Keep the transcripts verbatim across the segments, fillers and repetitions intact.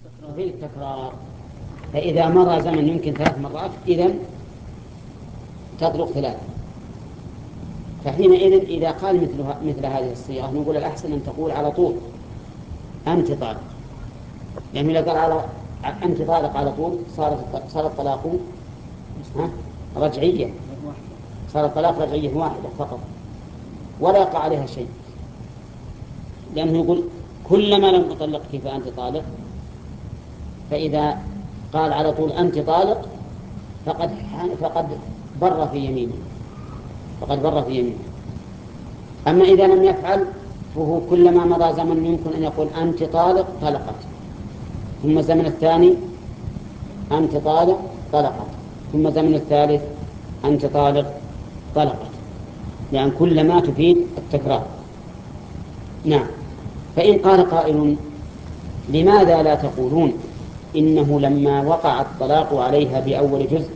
في التكرار. فإذا مر زمن يمكن ثلاث مرات إذن تطلق ثلاثة. فحينئذ إذا قال مثل, مثل هذه الصيغة نقول الأحسن أن تقول على طول أنت طالق، يعني إذا قال على أنت طالق على طول صار صار الطلاق رجعية، صار الطلاق رجعية واحدة فقط ولا يقع عليها شيء، لأنه يقول كلما لم أطلقك فأنت طالق. فإذا قال على طول أنت طالق فقد فقد بر في يمينه فقد بر في يمينه. أما إذا لم يفعل فهو كلما مضى زمن يمكن أن يقول أنت طالق طلقت، ثم الزمن الثاني أنت طالق طلقت، ثم الزمن الثالث أنت طالق طلقت، لأن كلما تفيد التكرار. نعم. فإن قال قائل لماذا لا تقولون إنه لما وقع الطلاق عليها بأول جزء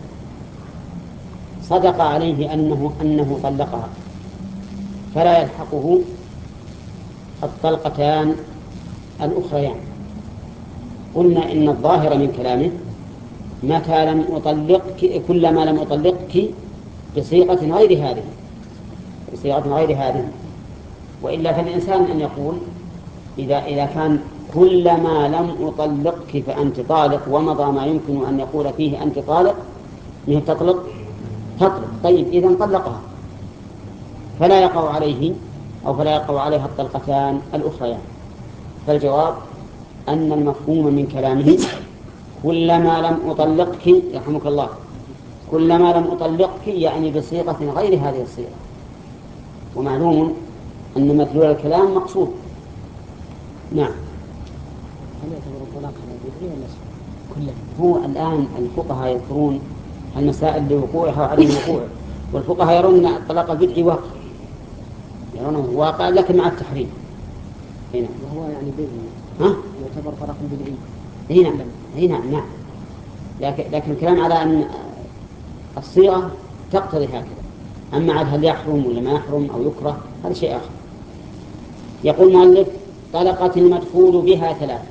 صدق عليه أنه, أنه طلقها فلا يلحقه الطلقتان الأخريان؟ قلنا إن الظاهر من كلامه متى لم أطلقك كلما لم أطلقك بصيغة غير هذه بصيغة غير هذه وإلا فالإنسان أن يقول إذا, إذا كان كلما لم أطلقك فأنت طالق ومضى ما يمكن أن يقول فيه أنت طالق من تطلق تطلق طيب إذن طلقها فلا يقع عليه أو فلا يقع عليها الطلقتان الأخريان. فالجواب أن المفهوم من كلامه كلما لم أطلقك يرحمك الله كلما لم أطلقك يعني بصيغة غير هذه الصيغة، ومعلوم أن مدلول الكلام مقصود. نعم. هل يعتبر الطلاق بدعي ولا كله؟ هو الآن الفقهاء يذكرون المسائل لوقوعها وعدم وقوعها، والفقهاء يرون الطلاق البدعي واقع يرونه واقع لكن مع التحريم. هنا وهو يعني بدعي ها؟ يعتبر طلاق بدعي. هنا هنا نعم. لكن لكن الكلام على أن الصيغة تقتضي هكذا. أما عاد هل يحرم ولا ما يحرم أو يكره هذا شيء آخر. يقول مؤلف طلقت المدخول بها ثلاثة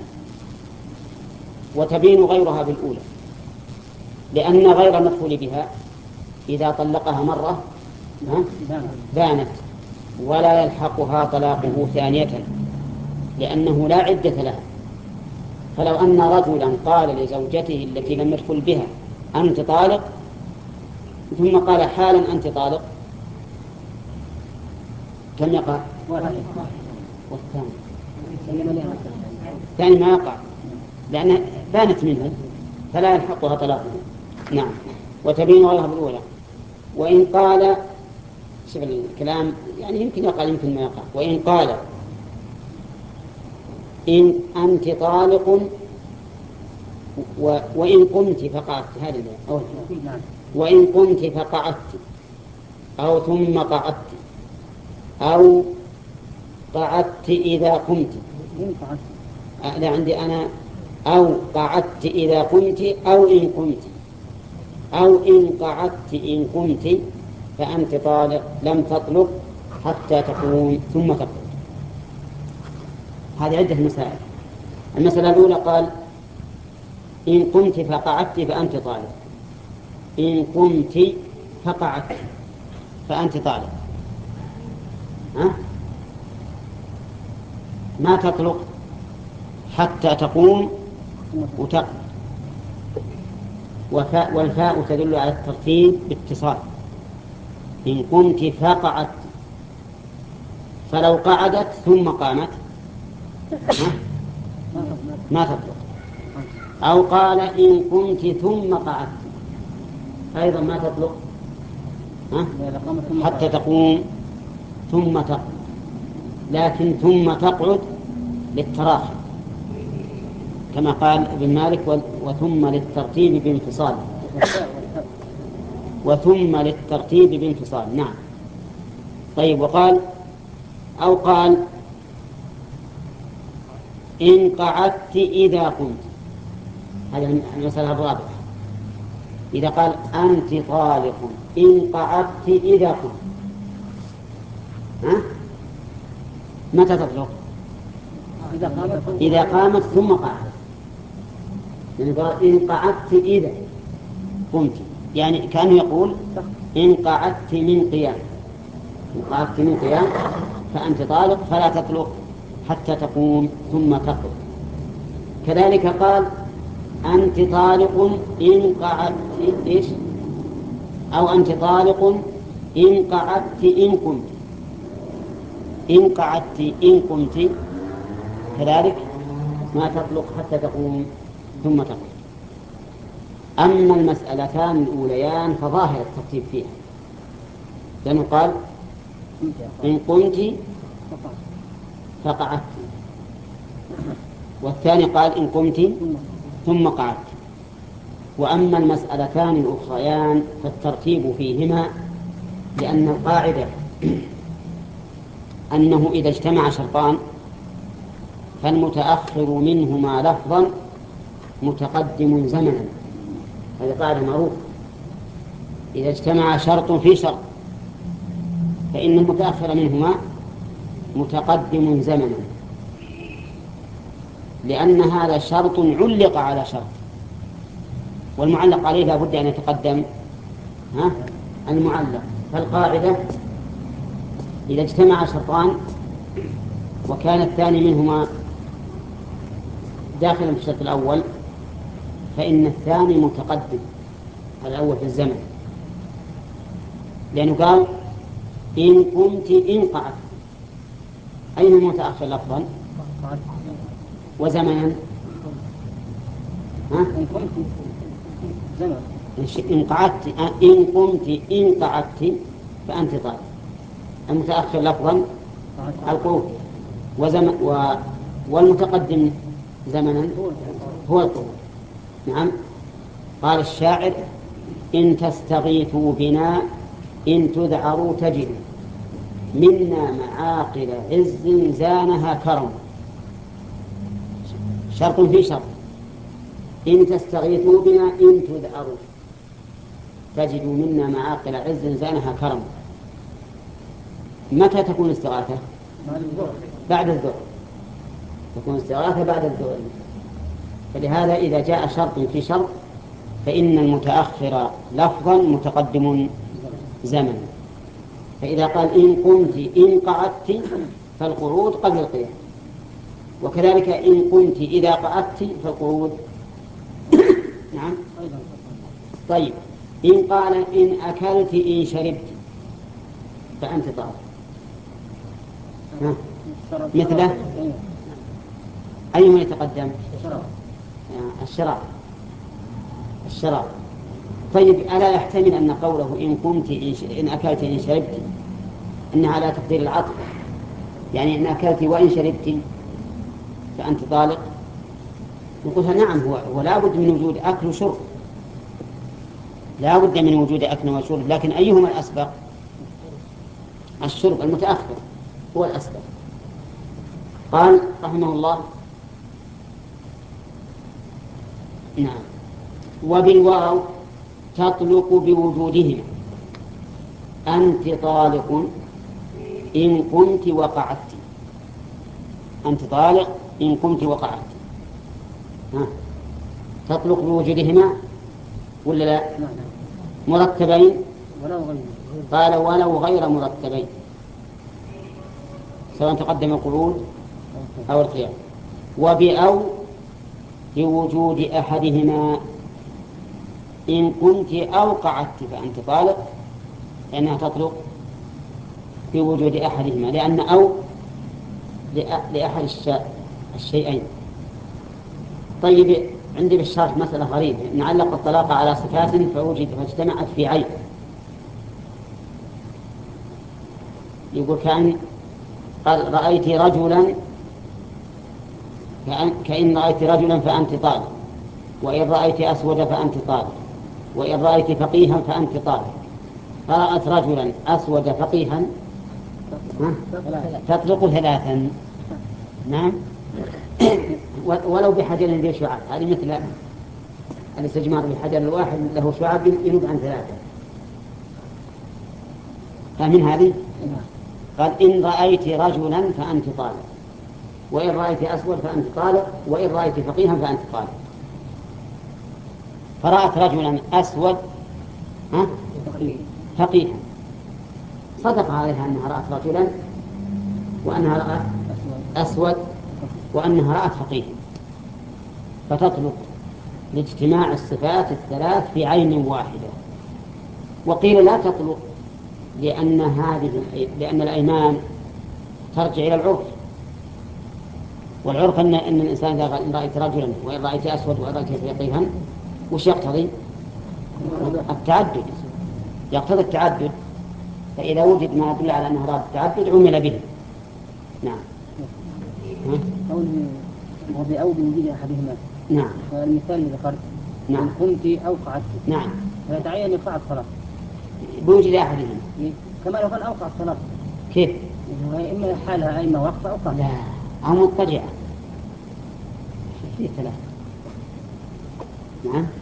وتبين غيرها بالأولى، لأن غير المدخول بها إذا طلقها مرة بانت ولا يلحقها طلاقه ثانية لأنه لا عدة لها. فلو أن رجلا قال لزوجته التي لم يدخل بها أنت طالق ثم قال حالا أنت طالق كم يقع؟ والثاني الثاني ما يقع لأنها بانت منه فلا يلحقها طلاقه. نعم. وتبين غيرها بالأولى. وإن قال شوف الكلام يعني يمكن يقع يمكن ما يقع. وإن قال إن أنت طالق و... وإن قمت فقعدت هذه أو وإن قمت فقعدت أو ثم قعدت أو قعدت إذا قمت لا عندي أنا أو قعدت إذا قمت أو إن قمت أو إن قعدت إن قمت فأنت طالق لم تطلق حتى تقوم ثم تقوم. هذه عدة مسائل. المسألة الأولى قال إن قمت فقعدت فأنت طالق، إن قمت فقعدت فأنت طالق ها؟ ما تطلق حتى تقوم وتقوم. والفاء تدل على الترتيب باتصال. إن قمت فقعدت فلو قعدت ثم قامت ما تطلق. أو قال إن قمت ثم قعدت أيضا ما تطلق حتى تقوم ثم تقعد، لكن ثم تقعد للتراخي كما قال ابن مالك وثم للترتيب بانفصال وثم للترتيب بانفصال. نعم. طيب. وقال أو قال إن قعدت إذا قمت، هذه المسألة الرابعة. إذا قال أنت طالق إن قعدت إذا قمت ها؟ متى تطلق؟ إذا قامت ثم قعدت يعني قال إن قعدت إذا قمت، يعني كأنه يقول إن قعدت من قيام، إن قعدت من قيام فأنت طالق فلا تطلق حتى تقوم ثم تقض. كذلك قال أنت طالق إن قعدت إيش، أو أنت طالق إن قعدت إن قمت، إن قعدت إن قمت كذلك ما تطلق حتى تقوم ثم تقوم. أما المسألتان الأوليان فظاهر الترتيب فيها، لأنه قال إن قمت فقعدت، والثاني قال إن قمت ثم قعدت. وأما المسألتان الأخريان فالترتيب فيهما لأن القاعدة أنه إذا اجتمع شرطان فالمتأخر منهما لفظا متقدم زمنا، هذه قاعدة معروفة. إذا اجتمع شرط في شرط فإن المتأخر منهما متقدم زمنا، لأن هذا شرط علق على شرط، والمعلق عليه لا بد أن يتقدم ها المعلق. فالقاعدة إذا اجتمع شرطان وكان الثاني منهما داخلا في الشرط الأول فإن الثاني متقدم على الأول في الزمن، لأنه قال إن قمت إن قعدت، أين المتأخر لفظا وزمنا؟ ها؟ إن قعدت إن قمت إن قعدت فأنت طالق. المتأخر لفظا القعود وزمن و... والمتقدم زمنا هو القعود. نعم. قال الشاعر إن تستغيثوا بنا إن تذعروا تجدوا منا معاقل عز زانها كرم. شرط في شرط، إن تستغيثوا بنا إن تذعروا تجدوا منا معاقل عز زانها كرم. متى تكون الاستغاثة؟ بعد الذعر، تكون الاستغاثة بعد الذعر. فلهذا إذا جاء شرط في شرط فإن المتأخر لفظا متقدم زمن. فإذا قال إن قمت إن قعدت فالقعود قبل القيام، وكذلك إن قمت إذا قعدت فالقعود. نعم. طيب إن قال إن أكلت إن شربت فأنت طالق مثله أيهما يتقدم؟ الشراب. الشراب. طيب ألا يحتمل أن قوله إن قمت إن أكلت إن شربت إنها على تقدير العطف، يعني إن أكلت وإن شربت فأنت طالق؟ نقول نعم، هو, هو لا بد من وجود أكل وشرب، لا بد من وجود أكل وشرب، لكن أيهما الأسبق؟ الشرب المتأخر هو الأسبق. قال رحمه الله نعم وبالواو تطلق بوجودهما أنت طالق إن قمت وقعدت. أنت طالق إن قمت وقعدت، ها تطلق بوجودهما ولا لا؟ مرتبين؟ قال ولو غير مرتبين، سواء تقدم القعود أو القيام. وبأو لوجود أحدهما إن كنت أو قعدت فأنت طالق، لأنها تطلق بوجود أحدهما، لأن أو لأحد الشيئين. طيب عندي بالشرح مسألة غريبة، نعلق الطلاق على صفات فوجد فاجتمعت في عين. يقول كأن قال رأيت رجلا كأن رأيت رجلا فأنت طالق، وإن رأيت أسود فأنت طالق، وإن رأيت فقيها فأنت طالق. فرأت رجلا أسود فقيها تطلق ثلاثا. نعم. ولو بحجر ذي شعاب، هذه مثل الاستجمار بالحجر الواحد له شعاب ينوب عن ثلاثة. فمن هذه قال إن رأيت رجلا فأنت طالق، وإن رأيت أسود فأنت طالق، وإن رأيت فقيها فأنت طالق. فرأت رجلا أسود ها؟ فقيها، صدق عليها أنها رأت رجلا وأنها رأت أسود وأنها رأت فقيها، فتطلق لاجتماع الصفات الثلاث في عين واحدة. وقيل لا تطلق لأن هذه لأن الأيمان ترجع إلى العرف، والعرف أن أن الإنسان إذا رأيت رجلا وإن رأيت أسود وإن رأيت فقيها وش يقتضي؟ التعدد، يقتضي التعدد، فإذا وجد ما يدل على أنه رأى التعدد عمل به. نعم. قوله وبأو بوجود أحدهما. نعم. المثال اللي ذكرت. نعم. كنت أوقعت. نعم. فيتعين إيقاع الصلاة. بوجود أحدهما. كما لو قال أوقع الصلاة. كيف؟ إما حالها أي مواقف أوقع. لا، أو مضطجعة. في ثلاثة. نعم.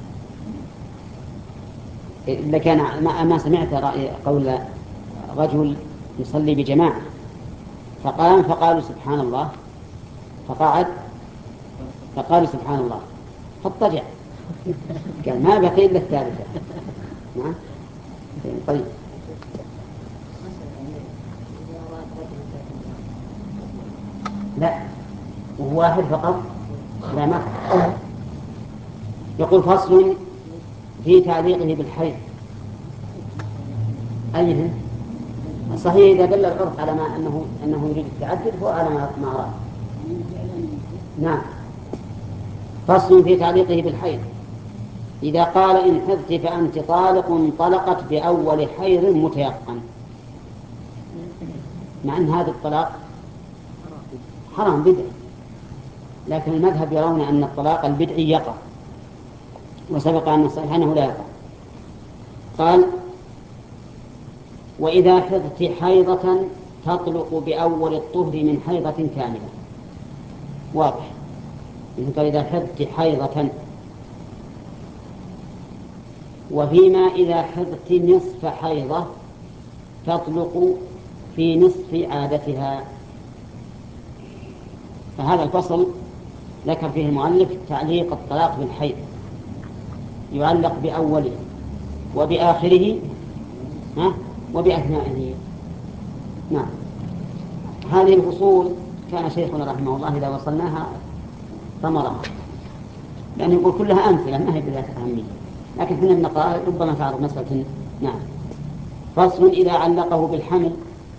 إذا كان ما ما سمعت رأي قول رجل يصلي بجماعة فقام فقالوا سبحان الله، فقعد فقالوا سبحان الله، فاضطجع، قال ما بقي إلا الثالثة. نعم. طيب. لا، وهو واحد فقط. لا، ما يقول فصل في تعليقه بالحيض. أيه صحيح إذا دل العرف على ما أنه أنه يريد التعدد هو على ما أراد. نعم. فصل في تعليقه بالحيض. إذا قال إن حذت فأنت طالق انطلقت بأول حيض متيقن، مع أن هذا الطلاق حرام بدعي، لكن المذهب يرون أن الطلاق البدعي يقع، وسبق أن الصحيح أنه لا يقع. قال وإذا حضت حيضة تطلق بأول الطهر من حيضة كاملة. واضح. قال إذا حضت حيضة. وفيما إذا حضت نصف حيضة تطلق في نصف عادتها. فهذا الفصل ذكر فيه المؤلف تعليق الطلاق بالحيض، يعلق بأوله وبآخره ها وبأثنائه. نعم. هذه الفصول كان شيخنا رحمه الله إذا وصلناها ثمرها، لأنه يقول كلها أمثلة ما هي بذات أهمية، لكن في النقاء ربما تعرض مسألة. نعم. فصل إذا علقه بالحمل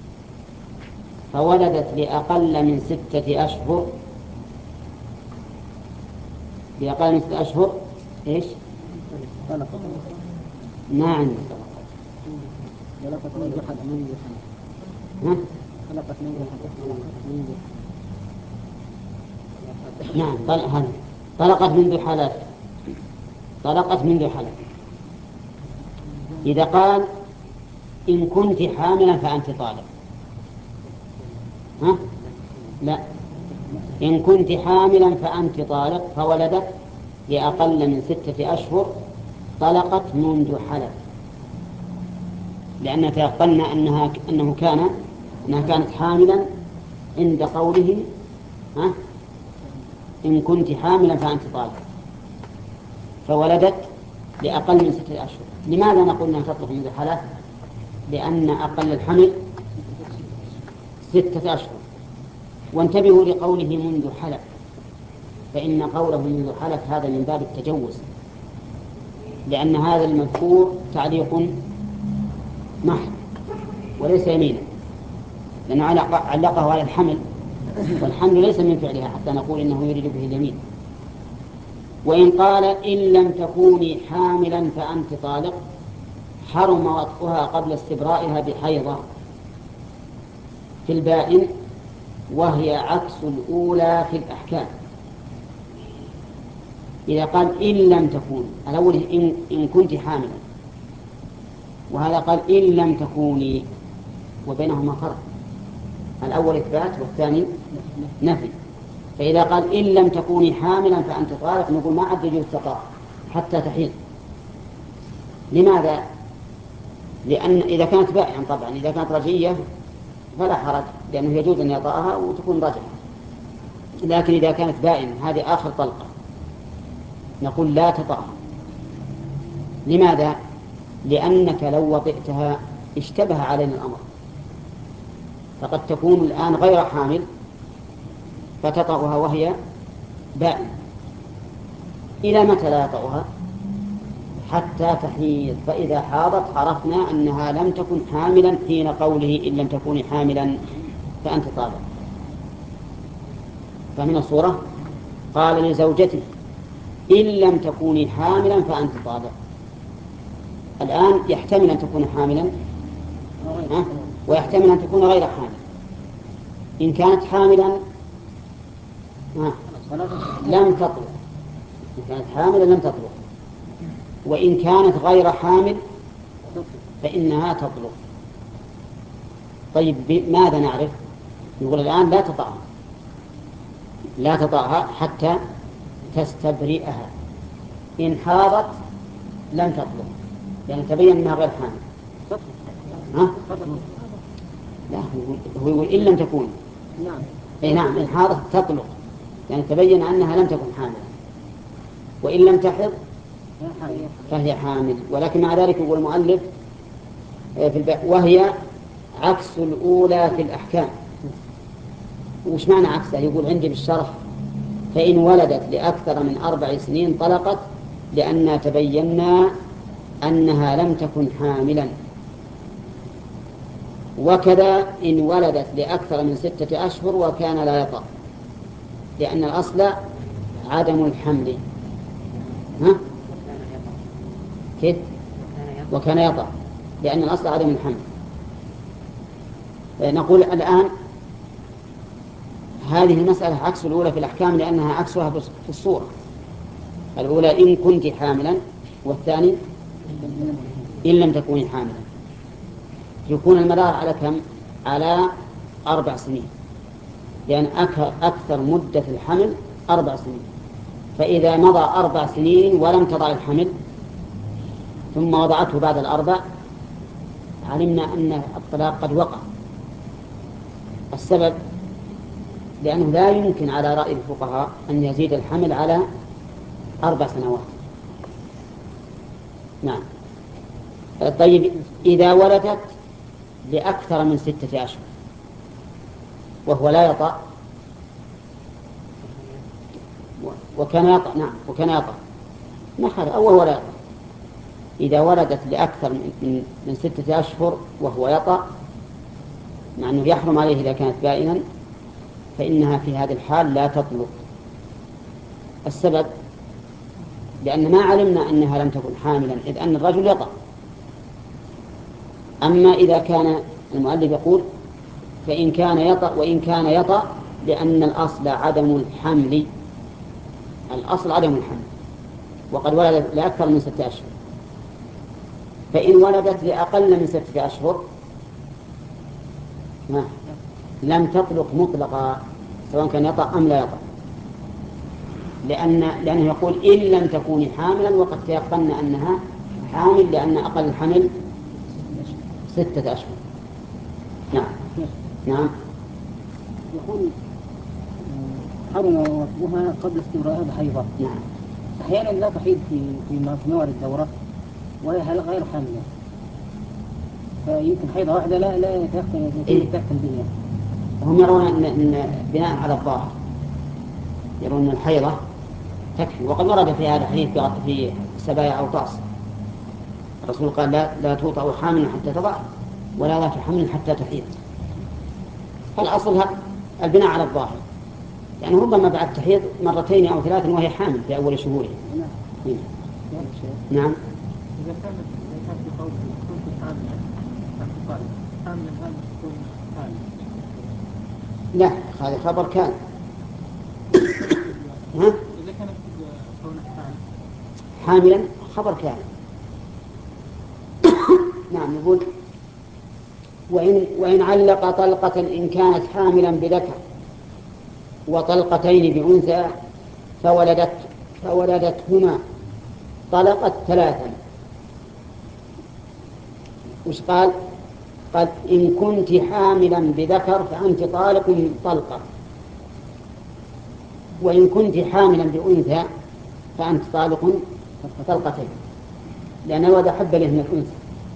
فولدت لأقل من ستة أشهر لأقل من ستة أشهر إيش؟ ما عندي. نعم. طلقت منذ حلف طلقت منذ حلف. إذا قال إن كنت حاملا فأنت طالق. ها؟ لا، إن كنت حاملا فأنت طالق فولدت لأقل من ستة أشهر طلقت منذ حلف، لأن تيقنا أنها أنه كان أنها كانت حاملا عند قوله ها؟ إن كنت حاملا فأنت طالق، فولدت لأقل من ستة أشهر. لماذا نقول أنها تطلق منذ حلف؟ لأن أقل الحمل ستة أشهر. وانتبهوا لقوله منذ حلف، فإن قوله منذ حلف هذا من باب التجوز، لأن هذا المذكور تعليق محض وليس يمينا، لأنه علقه على الحمل، والحمل ليس من فعلها حتى نقول إنه يريد به اليمين. وإن قال إن لم تكوني حاملا فأنت طالق حرم وطئها قبل استبرائها بحيضة في البائن، وهي عكس الأولى في الأحكام. إذا قال إن لم تكون، الأول إن, إن كنت حاملا، وهذا قال إن لم تكوني، وبينهما فرق، الأول إثبات والثاني نفي. فإذا قال إن لم تكوني حاملا فأنت طالق نقول ما عد يجوز الطلاق حتى تحيض. لماذا؟ لأن إذا كانت بائعا طبعا، إذا كانت رجية فلا حرج، لأنه يجوز أن يطأها وتكون رجعة. لكن إذا كانت بائن هذه آخر طلقة نقول لا تطأها لماذا؟ لأنك لو وطئتها اشتبه علينا الأمر، فقد تكون الآن غير حامل فتطأها وهي بائن. إلى متى لا يطأها؟ حتى تحيض، فإذا حاضت عرفنا أنها لم تكن حاملا حين قوله إن لم تكوني حاملا فأنت طالق. فمن الصورة قال لزوجته إن لم تكوني حاملا فأنت طالق. الآن يحتمل أن تكون حاملا ويحتمل أن تكون غير حامل. إن كانت حاملا لم تطلق، إن كانت حاملا لم تطلق، وإن كانت غير حامل فإنها تطلق. طيب ماذا نعرف؟ نقول الآن لا تطأها لا تطأها حتى تستبرئها. إن حاضت لم تطلق، يعني تبين أنها غير حامل. ها؟ لا، هو يقول إن لم تكون. أي نعم، إن حاضت تطلق، يعني تبين أنها لم تكن حاملا. وإن لم تحض فهي حامل. ولكن مع ذلك يقول المؤلف في الباب وهي عكس الأولى في الأحكام. وش معنى عكسها؟ يقول عندي بالشرح فإن ولدت لأكثر من أربع سنين طلقت لأننا تبينا أنها لم تكن حاملا. وكذا إن ولدت لأكثر من ستة أشهر وكان لا يطأ، لأن الأصل عدم الحمل. ها؟ كيف؟ وكان يطأ، لأن الأصل عدم الحمل. نقول الآن هذه المسألة عكس الأولى في الأحكام، لأنها عكسها في الصورة. الأولى إن كنت حاملا، والثاني إن لم تكوني حاملا. يكون المدار على كم؟ على أربع سنين، لأن أكثر مدة الحمل أربع سنين. فإذا مضى أربع سنين ولم تضع الحمل ثم وضعته بعد الأربع علمنا أن الطلاق قد وقع. السبب لأنه لا يمكن على رأي الفقهاء أن يزيد الحمل على أربع سنوات. نعم. طيب إذا ولدت لأكثر من ستة أشهر وهو لا يطأ وكان يطأ، نعم وكان يطأ نحن أو وهو لا يطأ. إذا ولدت لأكثر من, من ستة أشهر وهو يطأ، مع أنه يحرم عليه إذا كانت بائنا، فإنها في هذه الحال لا تطلق. السبب لأن ما علمنا أنها لم تكن حاملا، إذ أن الرجل يطأ. أما إذا كان المؤلف يقول فإن كان يطأ وإن كان يطأ، لأن الأصل عدم الحمل، الأصل عدم الحمل، وقد ولدت لأكثر من ستة أشهر. فإن ولدت لأقل من ستة أشهر ما لم تطلق مطلقا، سواء كان يطأ أم لا يطأ، لأن لأنه يقول إن لم تكوني حاملا، وقد تيقنا أنها حامل لأن أقل الحمل ستة أشهر. نعم. نعم. يقول حرم وطئها قبل استمرارها بحيضة. نعم. أحيانا لا تحيض في في موعد الدورة وهي غير حاملة، فيمكن حيضة واحدة لا لا يتيقن يتيقن بها. هم يرون أن, إن بناء على الظاهر يرون أن الحيضة تكفي، وقد ورد في هذا الحديث في سبايا أوطاس الرسول قال لا, لا توطأ حامل حتى تضع ولا ذات حمل حتى تحيض. فالأصل البناء على الظاهر، يعني ربما بعد تحيض مرتين أو ثلاثا وهي حامل في أول شهورها. نعم. نعم. إذا كانت في قول كنت حاملا حاملا هذا تكون حامل. لا، هذا خبر كان. ها؟ إذا كانت كونها حاملا خبر كان. نعم. يقول وإن, وإن علق طلقة إن كانت حاملا بذكر وطلقتين بأنثى فولدت فولدتهما طلقت ثلاثا. وش قال؟ قال إن كنت حاملا بذكر فأنت طالق طلقة، وإن كنت حاملا بأنثى فأنت طالق طلقتين. لأن الولد أحب له من الأنثى،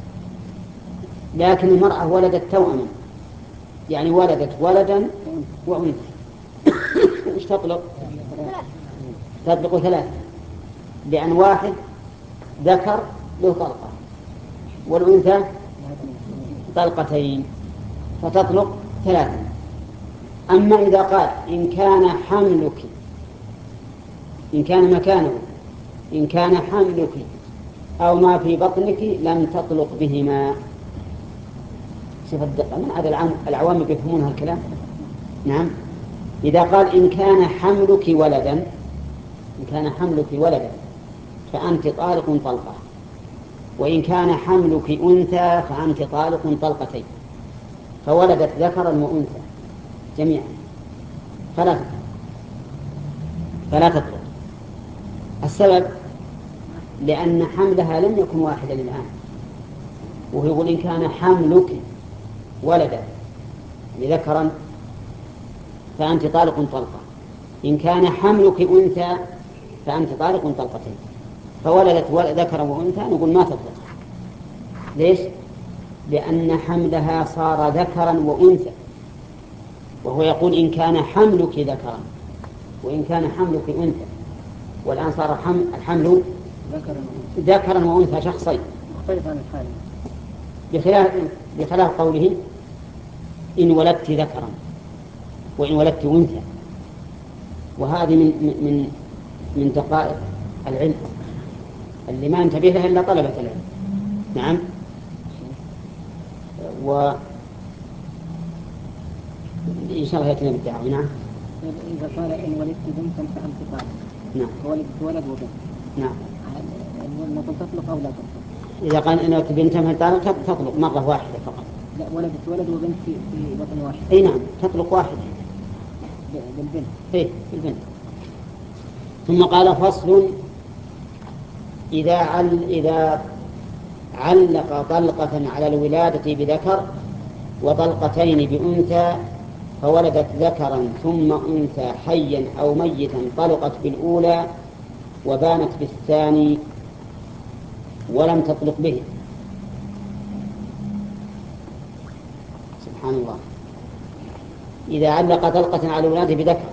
لكن المرأة ولدت توأما، يعني ولدت ولدا وأنثى وش تطلق؟ تطلق ثلاثة، لأن واحد ذكر له طلقة والأنثى طلقتين فتطلق ثلاثة. أما إذا قال إن كان حملك، إن كان مكانه، إن كان حملك أو ما في بطنك لم تطلق بهما. شوف الدقة، من هذا العوام يفهمون هالكلام. نعم، إذا قال إن كان حملك ولدا، إن كان حملك ولدا فأنت طالق طلقة، وإن كان حملك أنثى فأنت طالق طلقتين، فولدت ذكرا وأنثى جميعا فلا تطلق، فلا تطلق. السبب لأن حملها لم يكن واحدا الآن، وهو يقول إن كان حملك ولدا لذكرا فأنت طالق طلقة، إن كان حملك أنثى فأنت طالق طلقتين، فولدت ذكرا وأنثى نقول ما تطلق. ليش؟ لأن حملها صار ذكرا وأنثى، وهو يقول إن كان حملك ذكرا وإن كان حملك أنثى، والآن صار حمل الحمل ذكرا وأنثى شخصين مختلف عن الحال، بخلاف بخلاف قوله إن ولدت ذكرا وإن ولدت أنثى. وهذه من من من دقائق العلم اللي ما انتبه لها إلا طلبة العلم. نعم. و إن شاء الله يأتينا بالدعوة. نعم. إذا قال إن ولدت بنتا فأنت طالق. نعم. ولدت ولد وبنت. نعم. نقول تطلق أو لا تطلق؟ إذا قال إن ولدت بنتا فأنت طالق تطلق مرة واحدة فقط. لا، ولدت ولد وبنت في في بطن واحد. أي نعم، تطلق واحدة. بالبنت. إيه بالبنت. ثم قال فصل: إذا عل إذا علق طلقة على الولادة بذكر وطلقتين بأنثى فولدت ذكرا ثم أنثى حيا أو ميتا طلقت بالأولى وبانت بالثاني ولم تطلق به. سبحان الله. إذا علق طلقة على الولادة بذكر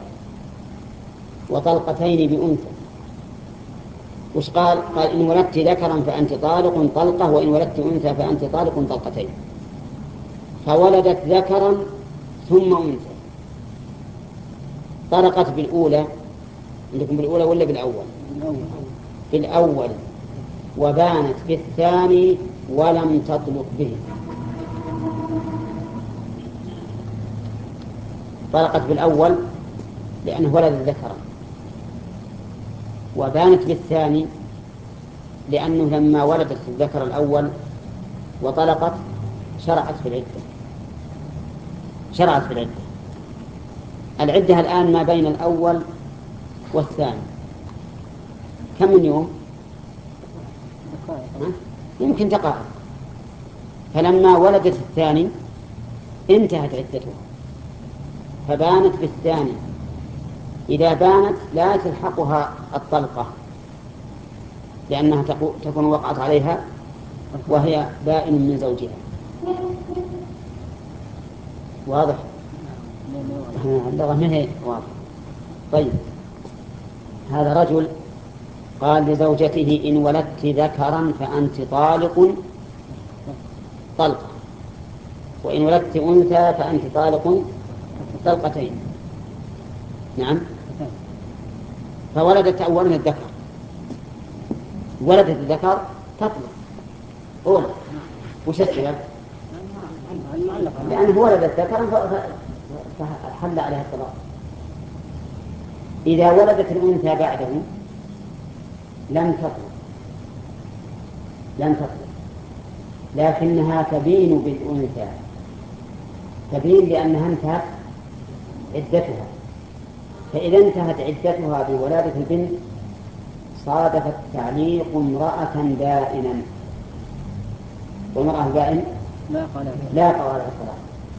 وطلقتين بأنثى، وش قال؟ قال إن ولدت ذكرا فأنت طالق طلقة، وإن ولدت أنثى فأنت طالق طلقتين. فولدت ذكرا ثم أنثى طلقت بالأولى، عندكم بالأولى ولا بالأول؟ بالأول وبانت بالثاني ولم تطلق به. طلقت بالأول لأنه ولد ذكرا، وبانت بالثاني لأنه لما ولدت الذكر الأول وطلقت شرعت في العدة شرعت في العدة العدة الآن ما بين الأول والثاني كم من يوم؟ يمكن دقائق. فلما ولدت الثاني انتهت عدتها فبانت بالثاني. إذا بانت لا تلحقها الطلقة لأنها تكون وقعت عليها وهي بائن من زوجها. واضح؟ اللغة من هي واضح. طيب، هذا رجل قال لزوجته إن ولدت ذكرا فأنت طالق طلقة، وإن ولدت أنثى فأنت طالق طلقتين. نعم. فولدت أولا الذكر، ولدت الذكر تطلق أولا. وش السبب؟ لأنه ولدت ذكرا فحل عليها الطلاق. إذا ولدت الأنثى بعده لم تطلق لم تطلق لكنها تبين بالأنثى، تبين لأنها انتهت عدتها. فإذا انتهت عدتها بولادة البنت صادفت تعليق امرأة بائنا، والمرأة البائن لا قال لا قال الصلاة.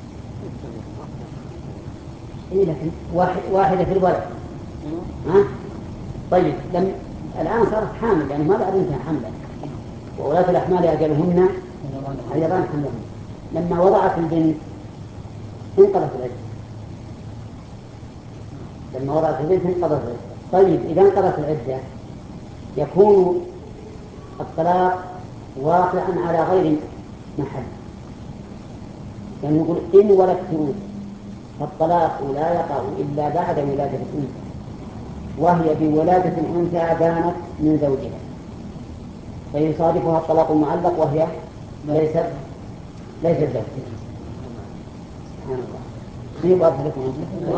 إيه لكن واحد واحدة في الولد. ها؟ طيب لم الآن صارت حامل، يعني ما بعد انتهى حملا. وولاة الأحمال أجلهن أن يضعن حملهن. لما وضعت البنت انقضت العدة. لما وضعت البنت انقضت العدة. طيب إذا انقضت العدة يكون الطلاق واقعا على غير محل، يعني نقول إن ولدت أنثى فالطلاق لا يقع إلا بعد ولادة الأنثى، وهي بولادة الأنثى بانت من زوجها، فيصادفها الطلاق المعلق وهي ليست ليست زوجها. سبحان الله. ما يبغى لكم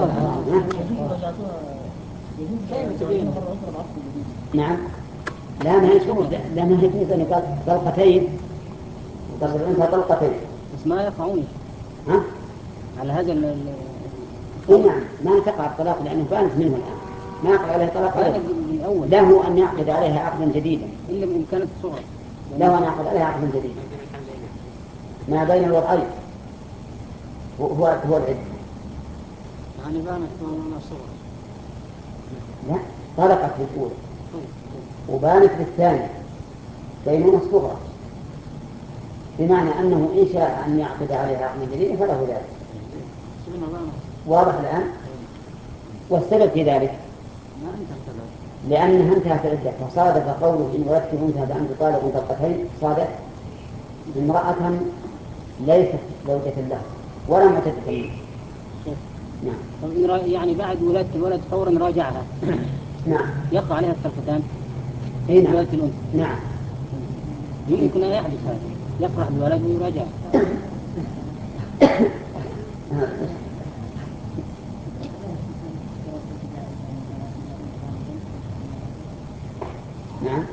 نعم. لا ما يشوف لا ما يجوز أن يقال طلقتين وطلق الأنثى طلقتين بس ما يقعون ها على هذا ال نعم ما تقع الطلاق لأنه بانت منه الآن، ما يقع عليه طلاق الأول. له أن يعقد عليها عقدا جديدا إلا بإمكانة الصغر، له أن يعقد عليها عقدا جديدا ما بين الوضعين هو هو العدة. يعني بانت من الصغر. لا طلقت بالأولى وبانت بالثانية بينهما الصغرى، بمعنى أنه إن شاء أن يعقد عليها عقدا جديدا فله ذلك. واضح الآن؟ والسبب في ذلك لأنها انتهت العدة، فصادف قوله إن ولدت أنثى فأنت طالق طلقتين، صادف امرأة ليست زوجة له ولا معتدة منه. نعم. يعني بعد ولادة الولد فورا راجعها. نعم. يقع عليها الطلقتان. إيه نعم. ولادة الأنثى. نعم. يمكن أن يحدث هذا، يقرأ الولد ويراجع. نعم.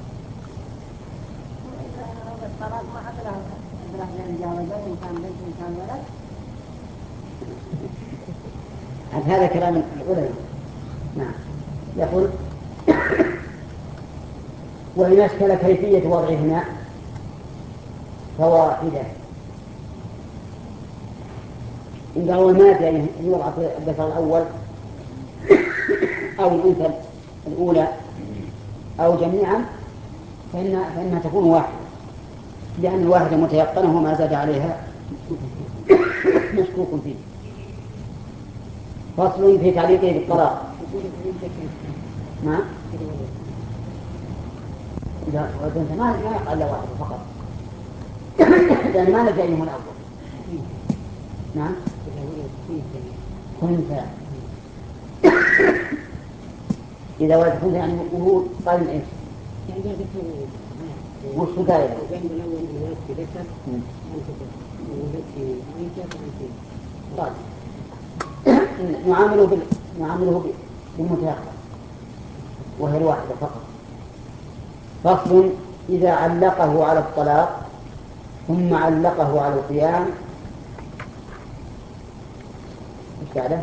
هذا كلام العلماء. نعم. يقول وإن أشكل كيفية وضعهما فواحدة. إن قالوا المادة أن يوضع الذكر الأول أو الأنثى الأولى أو جميعا فإن فإنها تكون واحدة، لأن الواحدة متيقنة وما زاد عليها مشكوك فيه. فصل في تعليقه بالطلاق. نعم. إذا ولدت ما يقع إلا واحدة فقط، لأن ما نجا أيهم الأول. نعم. كنت إذا ولدت كنت يعني وهو قال إيش؟ وش قال؟ طيب نعامله بال نعامله بالمتيقن وهي الواحدة فقط. فصل إذا علقه على الطلاق ثم علقه على القيام إيش بعده؟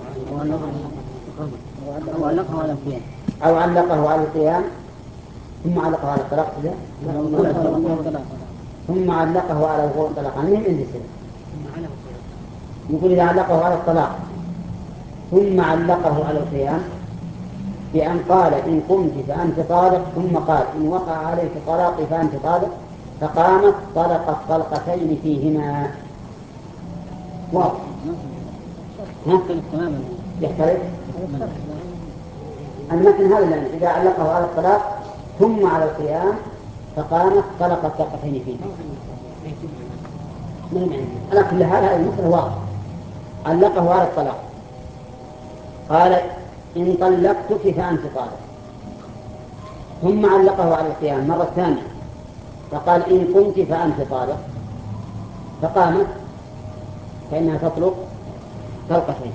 أو علقه على القيام أو علقه على القيام ثم علقه على الطلاق كذا ثم علقه على الطلاق عن مين عندي سنة يقول إذا علقه على الطلاق ثم علقه على القيام بأن قال إن قمت فأنت طالق، ثم قال إن وقع عليك طلاقي فأنت طالق، فقامت طلقت طلقتين فيهما. واضح؟ يختلف تماما. يختلف؟ المثل هذا لأن إذا علقه على الطلاق ثم على القيام فقامت طلقت طلقتين فيهما. على كل حال هذا المثل واضح. علقه على الطلاق قال إن طلقتك فأنت طالق، ثم علقه على القيام مرة ثانية فقال إن قمت فأنت طالق، فقامت فإنها تطلق طلقتين.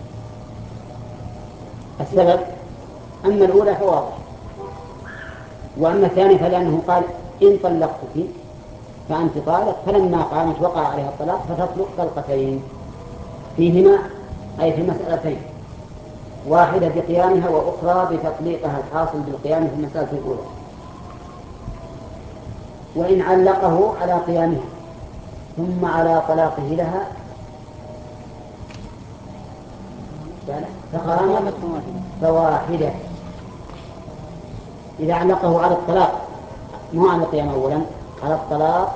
السبب أما الأولى فواضح، وأما الثانية فلأنه قال إن طلقتك فأنت طالق، فلما قامت وقع عليها الطلاق فتطلق طلقتين فيهما أي في مسألتين، واحدة بقيامها وأخرى بتطليقها الحاصل بالقيام في المسألة الأولى. وإن علقه على قيامها ثم على طلاقه لها فقامت فواحدة. إذا علقه على الطلاق مو على القيام أولا، على الطلاق،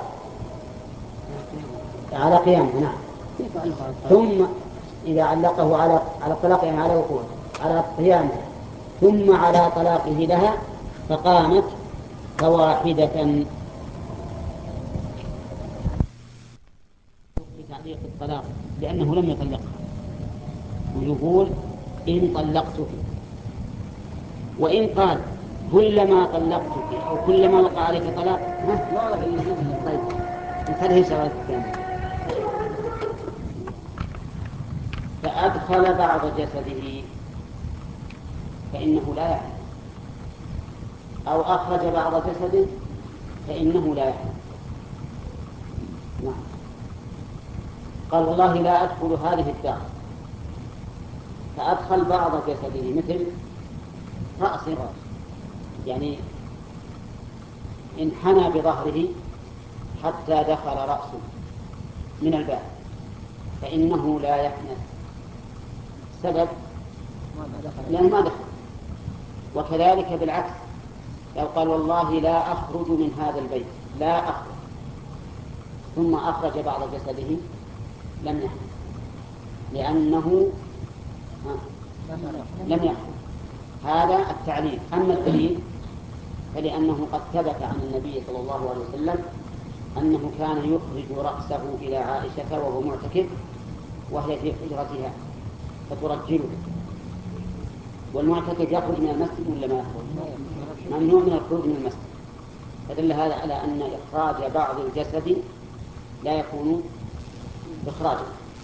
على قيامه نعم. ثم إذا علقه على على الطلاق يعني على وقوعه، على قيامه ثم على طلاقه لها فقامت كواحدة. بتعليق الطلاق لأنه لم يطلقها، ويقول إن طلقتك، وإن قال كلما طلقتك أو كلما وقع عليك طلاق ها؟ طيب انتهي سؤالك الثاني. فأدخل بعض جسده فإنه لا يحل، أو أخرج بعض جسده فإنه لا يحل. نعم. قال والله لا أدخل هذه الدار، فأدخل بعض جسده مثل رأسه، يعني انحنى بظهره حتى دخل رأسه من الباب فإنه لا يحنث. سبب لأنه ما دخل. وكذلك بالعكس، لو قال والله لا أخرج من هذا البيت، لا أخرج، ثم أخرج بعض جسده لم يحنث لأنه لم يحنث. هذا التعليل. أما الدليل فلأنه قد ثبت عن النبي صلى الله عليه وسلم أنه كان يخرج رأسه إلى عائشة وهو معتكف وهي في حجرتها فترجله. والمعتكف يخرج من المسجد ولا ما يخرج؟ ممنوع من الخروج من المسجد. فدل هذا على أن إخراج بعض الجسد لا يكون إخراجا.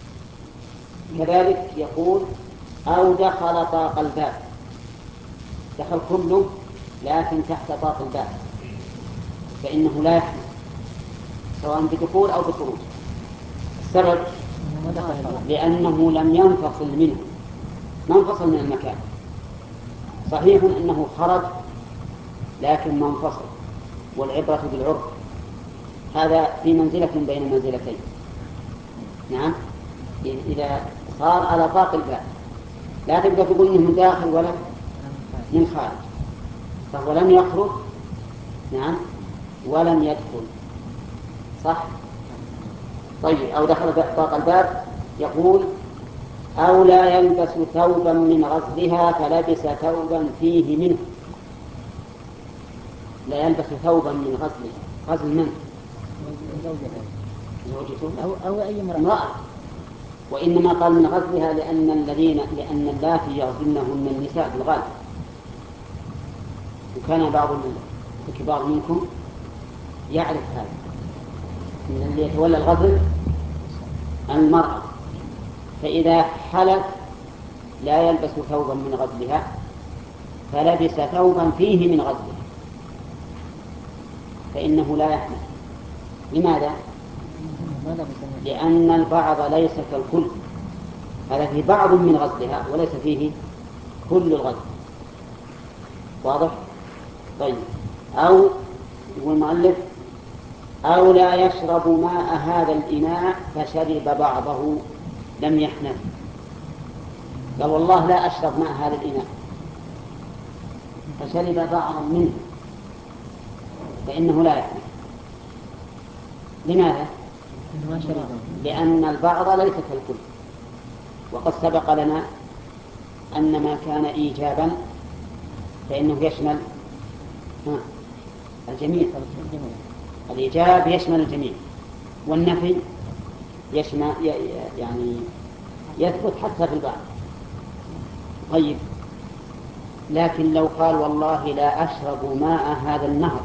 كذلك يقول أو دخل طاق الباب، دخل كله لكن تحت طاق الباب فإنه لا يحمل سواء بدخول أو بخروج. السبب لأنه لم ينفصل منه، ما انفصل من المكان. صحيح أنه خرج لكن ما انفصل، والعبرة بالعرف. هذا في منزلة بين منزلتين. نعم. إذا صار على طاق الباب لا تقدر تقول إنه من داخل ولا من خارج، فهو لم يخرج نعم ولم يدخل. صح؟ طيب. أو دخل طاق الباب يقول أو لا يلبس ثوبا من غزلها فلبس ثوبا فيه منه. لا يلبس ثوبا من غزلها. غزل من؟ زوجته أو, أو أي امرأة. وإنما قال من غزلها لأن الذين لأن اللاتي يغزلنهن النساء بالغالب. وكان بعض الكبار منكم يعرف هذا، من اللي يتولى الغزل المرأة. فإذا حلت لا يلبس ثوبا من غزلها فلبس ثوبا فيه من غزلها فإنه لا يحمل. لماذا؟ لأن البعض ليس كالكل. هذا فيه بعض من غزلها وليس فيه كل الغزل. واضح؟ طيب. أو يقول المؤلف أو لا يشرب ماء هذا الإناء فشرب بعضه لم يحنث. قال والله لا أشرب ماء هذا الإناء فشرب بعضا منه فإنه لا يحنث. لماذا؟ لأن البعض ليس كالكل. وقد سبق لنا أن ما كان إيجابا فإنه يشمل الجميع. الإيجاب يشمل الجميع، والنفي يشمل يعني يثبت حتى في البعض. طيب. لكن لو قال والله لا أشرب ماء هذا النهر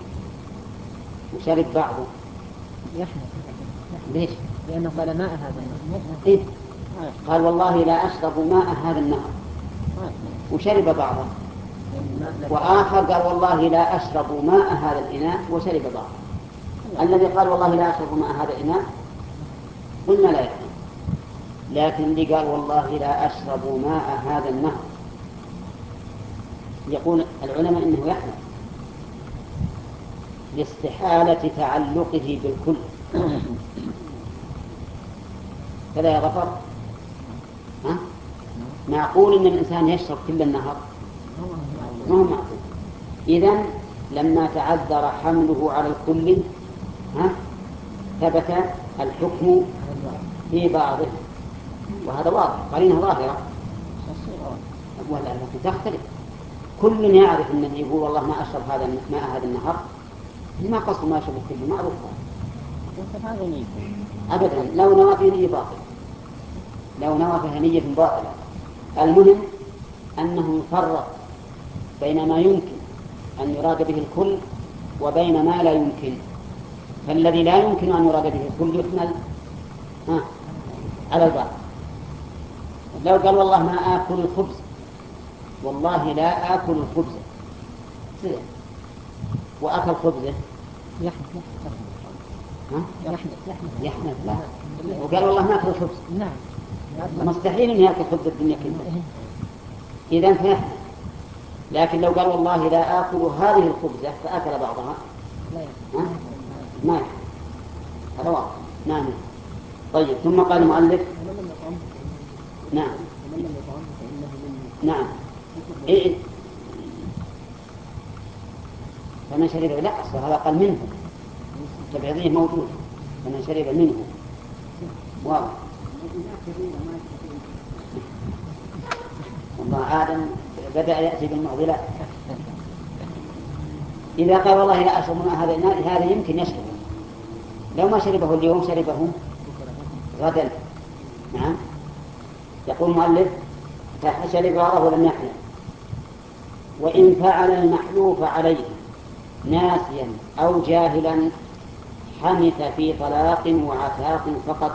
وشرب بعضه يحنث. ليش؟ لأنه قال ماء هذا النهر. إيه؟ قال والله لا أشرب ماء هذا النهر وشرب بعضه، وآخر قال والله لا أشرب ماء هذا الإناء وشرب بعضه. الذي قال والله لا أشرب ماء هذا الإناء قلنا لا يحنث. لكن اللي قال والله لا أشرب ماء هذا النهر يقول العلماء إنه يحنث لاستحالة تعلقه بالكل. كذا يا غفر؟ ها؟ معقول إن الإنسان يشرب كل النهر؟ ما هو معقول. إذن لما تعذر حمله على الكل ها ثبت الحكم في بعضه، وهذا واضح قرينه ظاهرة. ولا لكن تختلف، كل يعرف أن يقول والله ما أشرب هذا ماء هذا النهر، ما قصد ما أشرب الكل معروف أبدا، لو نوى فيه نية باطلة، لو نوى فيه نية باطلة. المهم أنه يفرق بين ما يمكن أن يراد به الكل وبين ما لا يمكن. فالذي لا يمكن أن يراد به الكل يحمل ها على البعض. لو قال والله ما آكل الخبز، والله لا آكل الخبز، وأكل خبزه يحمل يحمل يحمل لا، وقال والله ما أكل الخبز، نعم مستحيل أن يأكل خبز الدنيا كلها، إذن فيحمل. لكن لو قال والله لا آكل هذه الخبزة فأكل بعضها ها؟ ما يحمل، هذا واضح. نعم. طيب ثم قال المؤلف نعم نعم إيه فمن شرب لا أصل هذا قال منه، تبعيضيه موجود، فمن شرب منه واو والله آدم بدأ يأتي بالمعضلات. إذا قال والله لا أشرب من هذا الماء هذا يمكن يشربه، لو ما شربه اليوم شربه غدا. نعم. يقول المؤلف فشرب بعضه ولم يحلف. وإن فعل المحلوف عليه ناسيا أو جاهلا حنث في طلاق وعتاق فقط.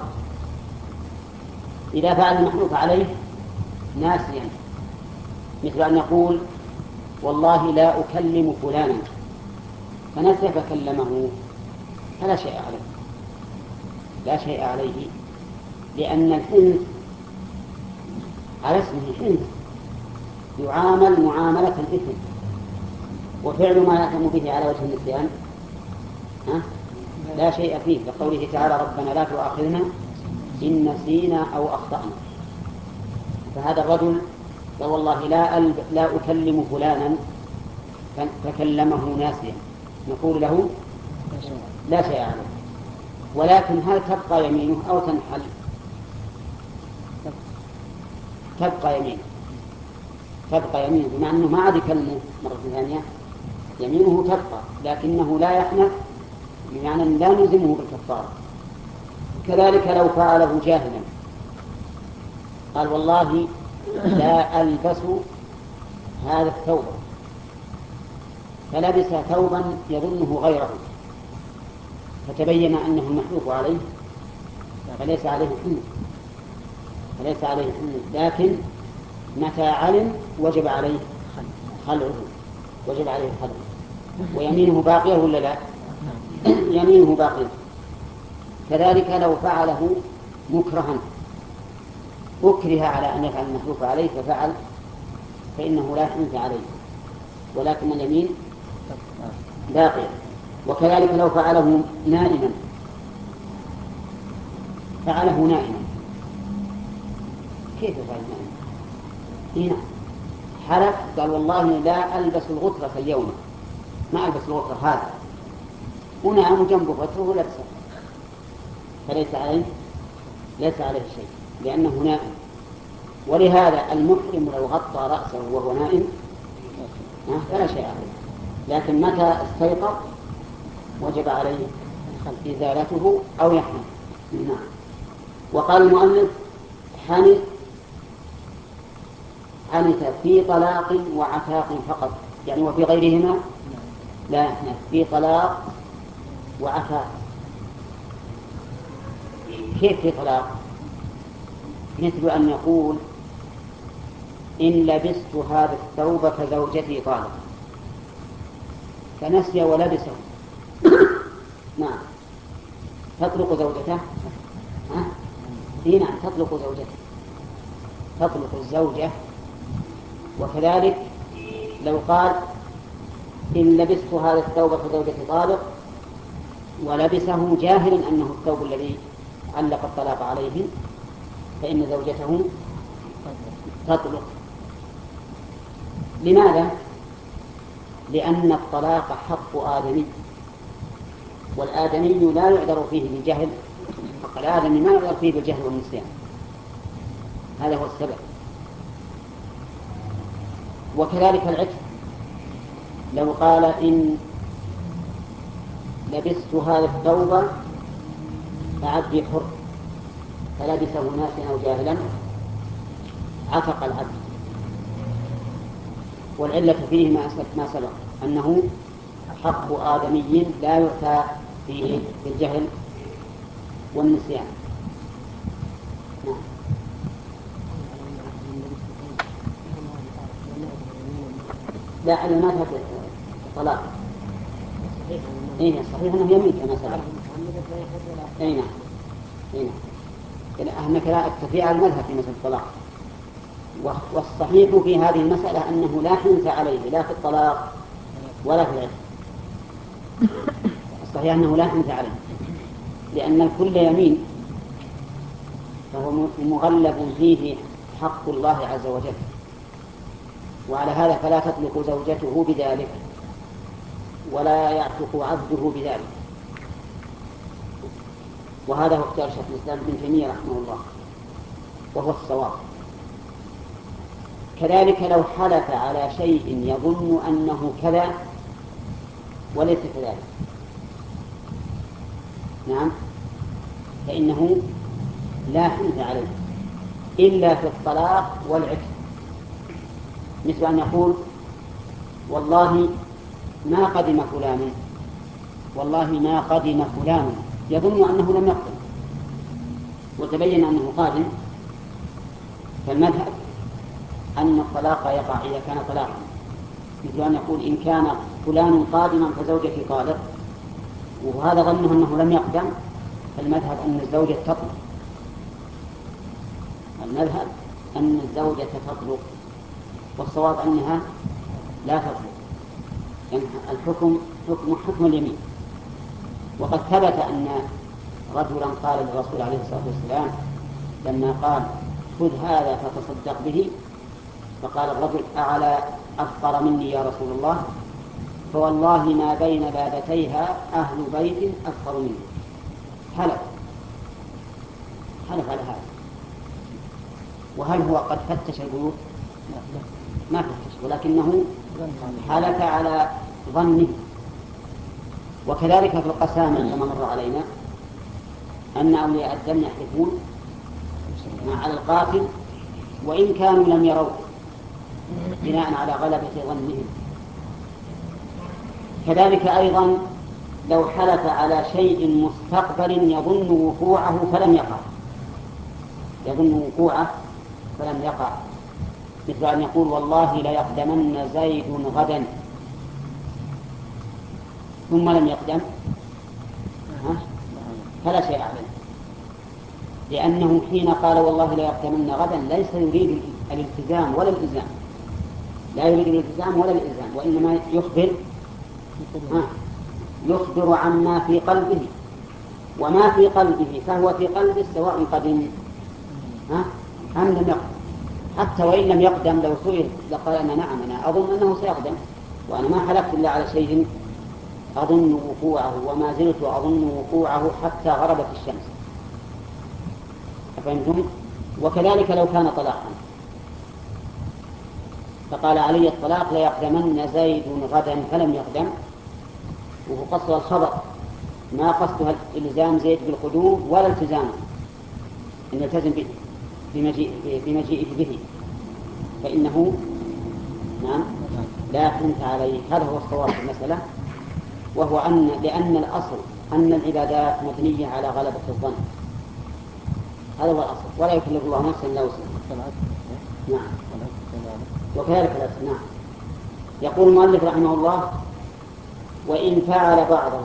إذا فعل المحلوف عليه ناسيا، مثل أن يقول والله لا أكلم فلانا فنسي فكلمه، فلا شيء عليه، لا شيء عليه، لأن الحنث على اسمه حنث يعامل معاملة الإثم، وفعل ما يأثم به على وجه النسيان ها؟ لا شيء فيه، لقوله تعالى ربنا لا تؤاخذنا إن نسينا أو أخطأنا. فهذا الرجل قال والله لا, ألب لا أكلم فلانا فكلمه ناسيا، نقول له لا شيء عليه. ولكن هل تبقى يمينه أو تنحل؟ تبقى يمينه، تبقى يمينه، بمعنى أنه ما عاد يكلمه مرة ثانية، يمينه تبقى، لكنه لا يحنث، بمعنى لا نلزمه بالكفارة. كذلك لو فعله جاهلا، قال والله لا ألبس هذا الثوب، فلبس ثوبا يظنه غيره، فتبين أنه المحلوف عليه، فليس عليه حنث، فليس عليه حنث، لكن متى علم وجب عليه خلعه، وجب عليه خلعه، ويمينه باقية ولا لا؟ يمينه باقية. كذلك لو فعله مكرها، أكره على أن يفعل المحلوف عليه ففعل، فإنه لا حنث عليه، ولكن اليمين باقية. وكذلك لو فعله نائما، فعله نائما، كيف يفعل نائما؟ هنا حلف قال والله لا ألبس الغترة اليوم، ما ألبس الغترة هذا، ونام جنبه غتره ولبسه، فليس عليه ليس عليه شيء لأنه نائم. ولهذا المحرم لو غطى رأسه وهو نائم فلا شيء عليه، لكن متى استيقظ وجب عليه إزالته أو يحمل. نعم. وقال المؤلف حنث حنث في طلاق وعتاق فقط، يعني وفي غيرهما لا يحنث، في طلاق وعتاق. كيف في طلاق؟ مثل أن يقول إن لبست هذا الثوب فزوجتي طالق، فنسي ولبسه نعم تطلق زوجته ها؟ إيه نعم تطلق زوجته، تطلق الزوجة. وكذلك لو قال إن لبست هذا الثوب فزوجتي طالق ولبسه جاهلا أنه الثوب الذي علق الطلاق عليه، فإن زوجته تطلق. لماذا؟ لأن الطلاق حق آدمي، والآدمي لا يعذر فيه بالجهل، حق الآدمي ما يعذر فيه بالجهل والنسيان، هذا هو السبب. وكذلك العتق، لو قال إن لبست هذا الثوب فعبدي حر فلبسه ناسيا أو جاهلا عتق العبد. والعلة فيه ما سبق أنه حق آدمي لا يؤتى فيه بالجهل والنسيان. نعم. لا، على المذهب الطلاق إيه صحيح أنه يمين كما سبق. أي نعم، أي نعم، أنك لا تكفي على المذهب في مسألة الطلاق. والصحيح في هذه المسألة أنه لا حنث عليه لا في الطلاق ولا في العتق. الصحيح أنه لا حنث عليه، لأن الكل يمين، فهو مغلب فيه حق الله عز وجل، وعلى هذا فلا تطلق زوجته بذلك ولا يعتق عبده بذلك. وهذا هو اختيار شيخ الإسلام ابن تيمية رحمه الله، وهو الصواب. كذلك لو حلف على شيء يظن أنه كذا وليس كذلك، نعم، فإنه لا حنث عليه إلا في الطلاق والعتق. مثل أن يقول والله ما قدم فلان، والله ما قدم فلان، يظن أنه لم يقدم وتبين أنه قادم، فالمذهب أن الطلاق يقع إذا كان طلاقا. مثل أن يقول إن كان فلان قادما فزوجتي طالق، وهذا ظنه أنه لم يقدم، فالمذهب أن الزوجة تطلق، المذهب أن الزوجة تطلق، والصواب أنها لا تطلق، يعني الحكم حكم حكم اليمين. وقد ثبت أن رجلا قال للرسول عليه الصلاة والسلام لما قال خذ هذا فتصدق به، فقال الرجل أعلى أفقر مني يا رسول الله، فوالله ما بين بابتيها أهل بيت أفقر مني. حلف حلف على هذا. وهل هو قد فتش البيوت؟ ما فتش، ولكنه حلف على ظنه. وكذلك في القسامة كما مر علينا أن أولياء الدم يحلفون على القاتل وإن كانوا لم يروا، بناء على غلبة ظنهم. كذلك أيضا لو حلف على شيء مستقبل يظن وقوعه فلم يقع، يظن وقوعه فلم يقع، مثل أن يقول والله ليقدمن زيد غدا ثم لم يقدم، فلا شيء عليه، لأنه حين قال والله ليقدمن غدا ليس يريد الالتزام ولا الإلزام، لا يريد الالتزام ولا الإلزام، وإنما يخبر يخبر عما في قلبه، وما في قلبه فهو في قلبه سواء قدم أم لم يقدم. حتى وإن لم يقدم لو سئل لقال أنا نعم أنا أظن أنه سيقدم، وأنا ما حلفت إلا على شيء أظن وقوعه، وما زلت أظن وقوعه حتى غربت الشمس. أفهمتم؟ وكذلك لو كان طلاقا فقال علي الطلاق ليقدمن زيد غدا فلم يقدم، وهو قصد الخبر، ما قصدها التزام زيد بالقدوم ولا التزامه أن يلتزم به بمجيئه به، فإنه نعم لا حنث عليه. هذا هو الصواب في المسألة، وهو أن لأن الأصل أن العبادات مبنية على غلبة الظن، هذا هو الأصل، ولا يكلف الله نفسا إلا وسعها. نعم. وكذلك الأصل. نعم. يقول المؤلف رحمه الله وإن فعل بعضه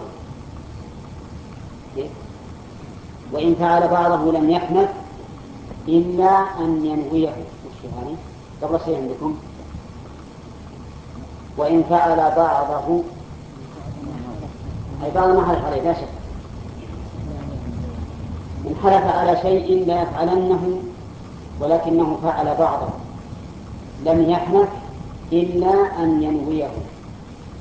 وإن فعل بعضه لم يحنث إلا أن ينويه. وش هذه؟ قبل شيء عندكم وإن فعل بعضه أي بعض ما حلف عليه لا شك، إن حلف على شيء لا يفعلنه ولكنه فعل بعضه لم يحنث إلا أن ينويه،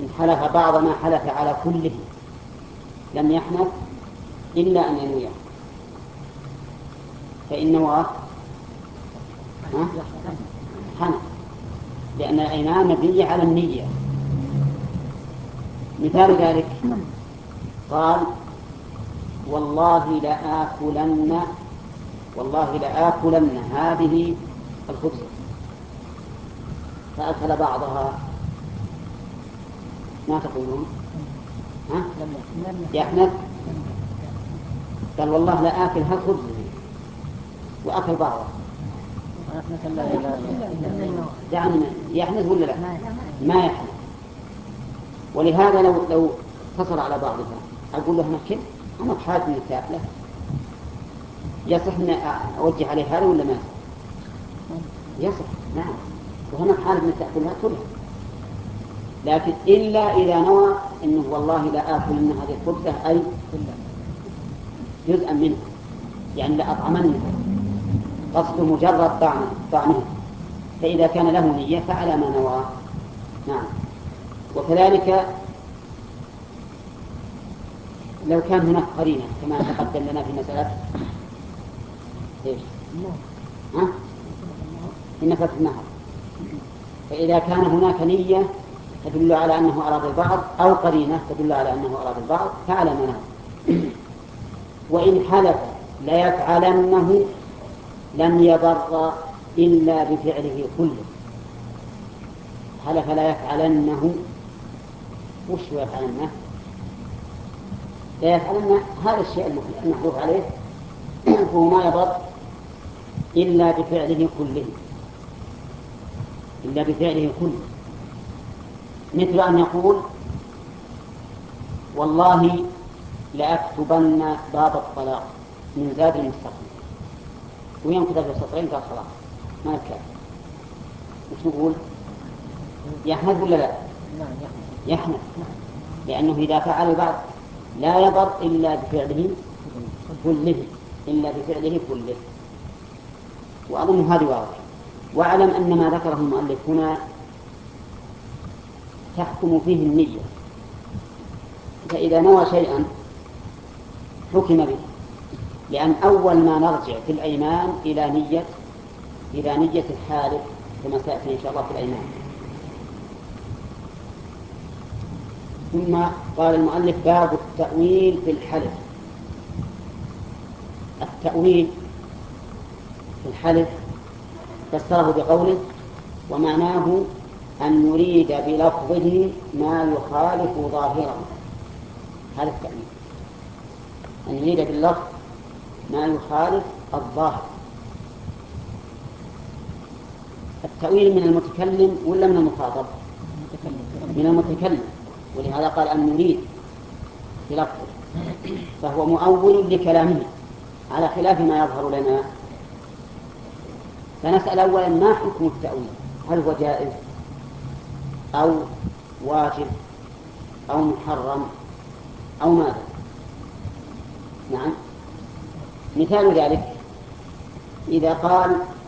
إن حلف بعض ما حلف على كله لم يحنث إلا أن ينويه، فإن نواه حنث، لأن الأيمان مبنية على النية. مثال ذلك قال والله لآكلن والله لآكلن هذه الخبزة، فأكل بعضها، ما تقولون؟ ها؟ يحنث؟ قال والله لآكل هالخبزة وأكل بعضها، يعني يحنث ولا لا؟ ما يحنث. ولهذا لو لو اقتصر على بعضها أقول له نكل أنا بحاجة من التأكله، يصح أن أوجه عليه هذا ولا ما يصح؟ نعم، وهنا بحاجة من التأكلها كلها، لكن إلا إذا نوى إنه والله لا آكل من هذه الخبزة أي جزءا منه، يعني لا أطعمنه، قصد مجرد طعمه طعمه، فإذا كان له نية فعلى ما نوى. نعم. وكذلك لو كان هناك قرينة كما تقدم لنا في مسألة إيش؟ ها؟ في مسألة النهر، فإذا كان هناك نية تدل على أنه أراد البعض أو قرينة تدل على أنه أراد البعض فعلى ما نوى. وإن حلف ليفعلنه لم يضر إلا بفعله كله. حلف لا يفعلنه، وش هو يفعلنه؟ لا يفعلن هذا الشيء المحلوف عليه فهو ما يضر إلا بفعله كله، إلا بفعله كله. مثل أن يقول والله لأكتبن باب الطلاق من زاد المستقيم، وينكتب في السطرين قال خلاص ما يكاد. وش نقول؟ يحنث ولا لا؟ يحنث، لأنه إذا فعل البعض لا يضر إلا بفعله كله، إلا بفعله كله. وأظن هذه واضحة. واعلم أن ما ذكره المؤلف هنا تحكم فيه النية، فإذا نوى شيئا حكم به، لأن أول ما نرجع في الأيمان إلى نية إلى نية الحالف كما سيأتي إن شاء الله في الأيمان. ثم قال المؤلف باب التأويل في الحلف. التأويل في الحلف فسره بقوله ومعناه أن يريد بلفظه ما يخالف ظاهره. هذا التأويل، أن يريد باللفظ ما يخالف الظاهر. التأويل من المتكلم ولا من المخاطب؟ من المتكلم، ولهذا قال أن نريد بلفظه، فهو مؤول لكلامه على خلاف ما يظهر لنا. فنسأل أولا ما حكم التأويل؟ هل هو جائز أو واجب أو محرم أو ماذا؟ نعم. مثال ذلك إذا قال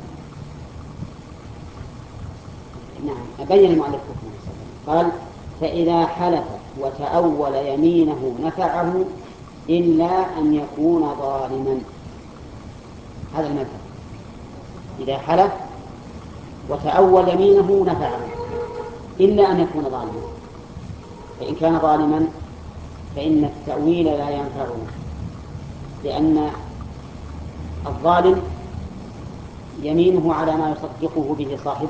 نعم أبين المؤلف حكمه، قال فإذا حلف وتأول يمينه نفعه إلا أن يكون ظالما. هذا المثل، إذا حلف وتأول يمينه نفعه إلا أن يكون ظالما، فإن كان ظالما فإن التأويل لا ينفعه، لأن الظالم يمينه على ما يصدقه به صاحبه،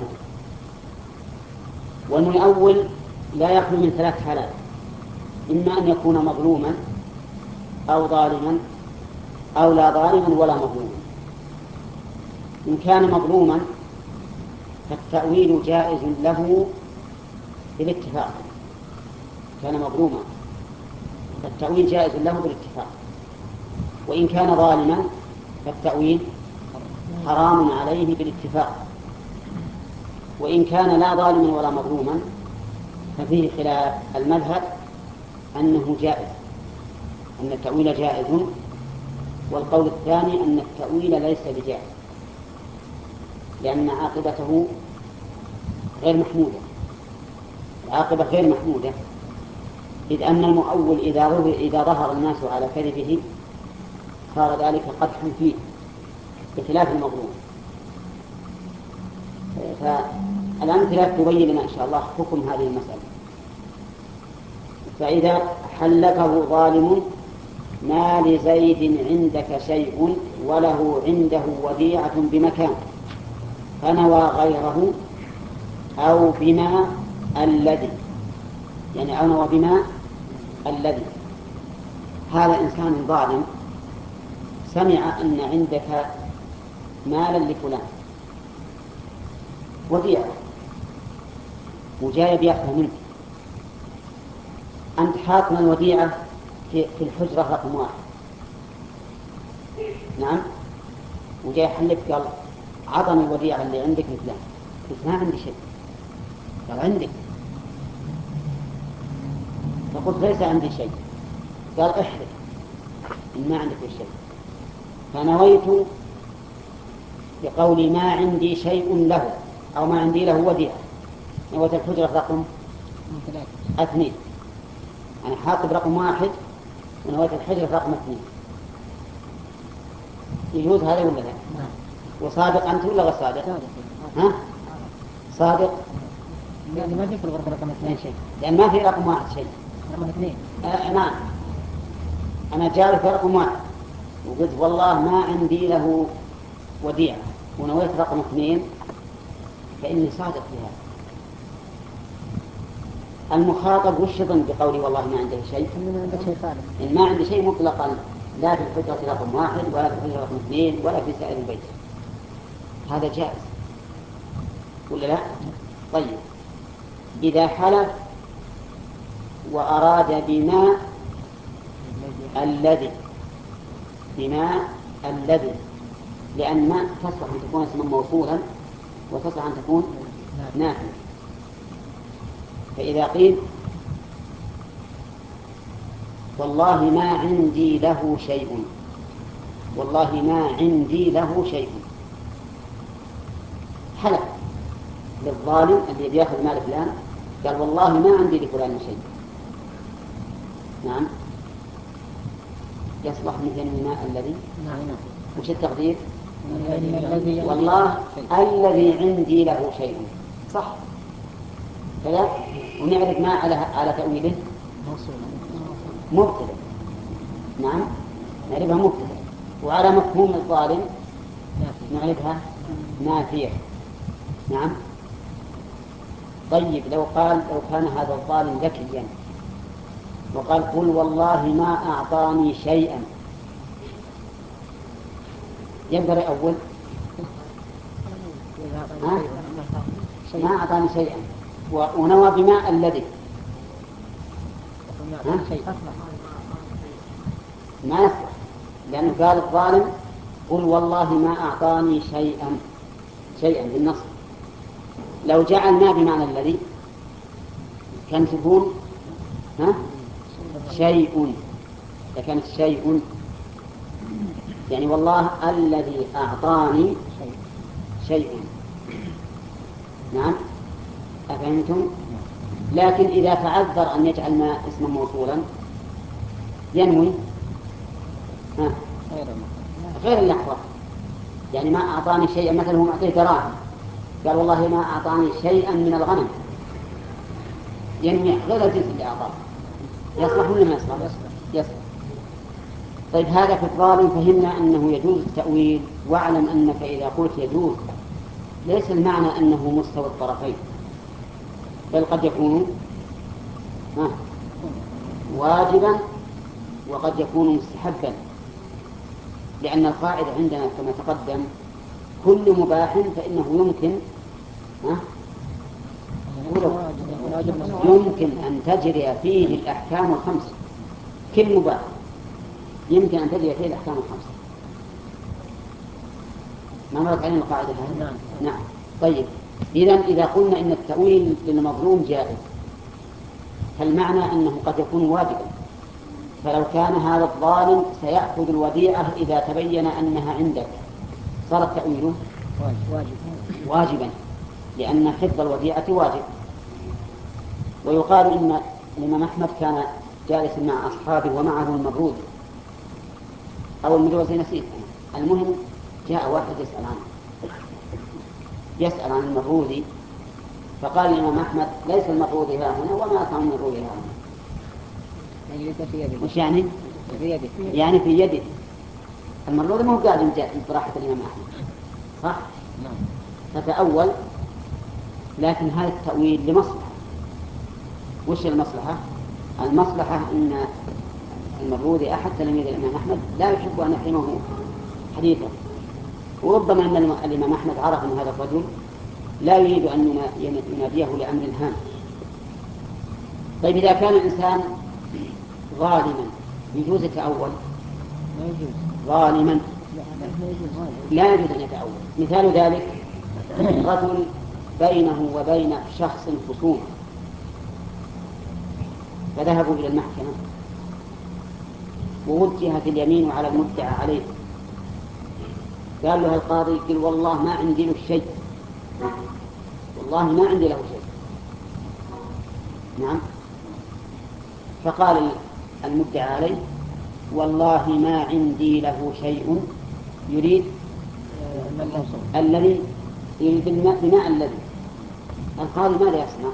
والمؤول لا يخلو من ثلاث حالات: إما أن يكون مظلوما أو ظالما أو لا ظالما ولا مظلوما. إن كان مظلوما فالتأويل جائز له بالاتفاق، كان مظلوما فالتأويل جائز له بالاتفاق. وإن كان ظالما فالتأويل حرام عليه بالاتفاق. وإن كان لا ظالما ولا مظلوما ففيه خلاف المذهب أنه جائز، أن التأويل جائز، والقول الثاني أن التأويل ليس بجائز لأن عاقبته غير محمودة. عاقبة غير محمودة، إذ أن المؤول إذا ظهر, إذا ظهر الناس على كذبه صار ذلك قدحا فيه بخلاف المظلوم. فالأمثلة تبين لنا إن شاء الله حكم هذه المسألة. فإذا حلفه ظالم ما لزيد عندك شيء وله عنده وديعة بمكان فنوى غيره أو بما الذي، يعني أو نوى بما الذي. هذا إنسان ظالم سمع أن عندك مالا لفلان وديعة وجاي بيأخذ منك، أنت حاكم الوديعة في الحجرة رقم واحد، نعم، وجاي حلف قال عطني الوديعة اللي عندك لفلان، قلت ما عندي شيء، قال عندك، فقلت ليس عندي شيء، قال احلف إن ما عندك شيء، فنويت بقولي ما عندي شيء له أو ما عندي له وديعة، نويت الحجرة رقم اثنين، أنا حاطب رقم واحد ونويت الحجرة رقم اثنين، يجوز هذا ولا لا؟ وصادق أنت ولا غير صادق؟ ها؟ صادق؟ يعني ما في في الغرفة رقم اثنين شيء، لأن ما في رقم واحد شيء. رقم اثنين. آه نعم. أنا جاري في رقم واحد وقلت والله ما عندي له وديعة ونويت رقم اثنين، فإني صادق في هذا. المخاطب وش يظن بقولي والله ما عنده شيء؟ ما عندك شيء خالص. إن ما عندي شيء مطلقا، لا في الحجرة رقم واحد ولا في الحجرة رقم اثنين ولا في سائر البيت، هذا جائز ولا لا؟ طيب إذا حلف وأراد بما الذي، بما الذي، لأن ما تصلح أن تكون اسما موصولا وتصلح أن تكون نافية. فإذا قيل والله ما عندي له شيء، والله ما عندي له شيء، حلف للظالم الذي بيأخذ مال فلان قال والله ما عندي لفلان شيء، نعم، يصلح مثل الماء الذي، نعم. وش التقدير؟ الذي والله الذي عندي له شيء، صح كذا. ونعرف ما على على تأويله مبتدأ، نعم نعرفها مبتدأ، وعلى مفهوم الظالم نعرفها نافية، نعم. طيب لو قال لو كان هذا الظالم ذكيا وقال قل والله ما أعطاني شيئا، يقدر أول ما أعطاني شيئا ونوى بما الذي، ما يصلح، لأنه قال الظالم قل والله ما أعطاني شيئا، شيئا بالنص. لو جعلنا بمعنى الذي كان تكون ها شيء، لكانت شيء، يعني والله الذي أعطاني شيء، نعم، أفهمتم؟ لكن إذا تعذر أن يجعل ما اسما موصولا ينوي ها غير اللحظة، يعني ما أعطاني شيئا، مثلا هو أعطيه دراهم قال والله ما أعطاني شيئا من الغنم، ينوي غير الجنس اللي أعطاه، يصلح ولا ما يصلح؟ يصلح. طيب هذا في الظالم فهمنا أنه يجوز التأويل. واعلم أنك إذا قلت يجوز ليس المعنى أنه مستوى الطرفين، بل قد يكون واجبا وقد يكون مستحبا، لأن القاعدة عندنا كما تقدم كل مباح فإنه يمكن يمكن أن تجري فيه الأحكام الخمسة، كل مباح يمكن أن تجري فيه الأحكام الخمسة. ما مرت علينا القاعدة هذه؟ نعم. نعم. طيب إذن إذا قلنا إن التأويل للمظلوم جائز، فالمعنى أنه قد يكون واجبا، فلو كان هذا الظالم سيأخذ الوديعة إذا تبين أنها عندك صار التأويل واجبا، لأن حفظ الوديعة واجب. ويقال إن الإمام أحمد كان جالسا مع أصحابه ومعه المبرودي أو المدوزي نسيت. المهم جاء واحد يسأل عنه يسأل عن المبرودي، فقال الإمام أحمد ليس المبرودي ها هنا وما كان المبرودي ها هنا. وش يعني؟ في يده. يعني في يده. المبرودي ما هو قاعد براحة الإمام أحمد، صح؟ نعم. فتأول، لكن هذا التأويل لمصلحة. وش المصلحة؟ المصلحة أن المبرودي أحد تلاميذ الإمام أحمد لا يحب أن يحرمه حديثا، وربما أن الإمام أحمد عرف أن هذا الرجل لا يريد أن يناديه لأمر هام. طيب إذا كان الإنسان ظالما يجوز التأول؟ لا يجوز. ظالما لا لا يجوز. يجوز أن يتأول. مثال ذلك رجل بينه وبين شخص خصومة فذهبوا إلى المحكمة ووجهت اليمين على المدعى عليه، قال له القاضي قل والله ما عندي له شيء، والله ما عندي له شيء. نعم. فقال المدعى عليه والله ما عندي له شيء، يريد الذي يريد بماء الذي. القاضي ماذا يصنع؟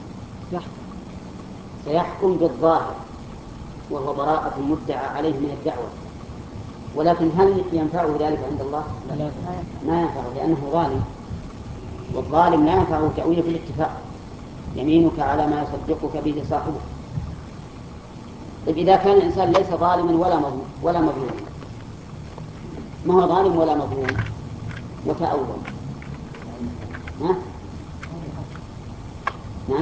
سيحكم بالظاهر وهو براءة المدعى عليه من الدعوة، ولكن هل ينفعه ذلك عند الله؟ لا. ما ينفعه، لأنه ظالم، والظالم لا ينفعه تأويله بالاتفاق، يمينك على ما يصدقك به صاحبه. طيب إذا كان الإنسان ليس ظالما ولا مظلوم ولا مظلوم، ما هو ظالم ولا مظلوم وتأول، ها؟ نعم،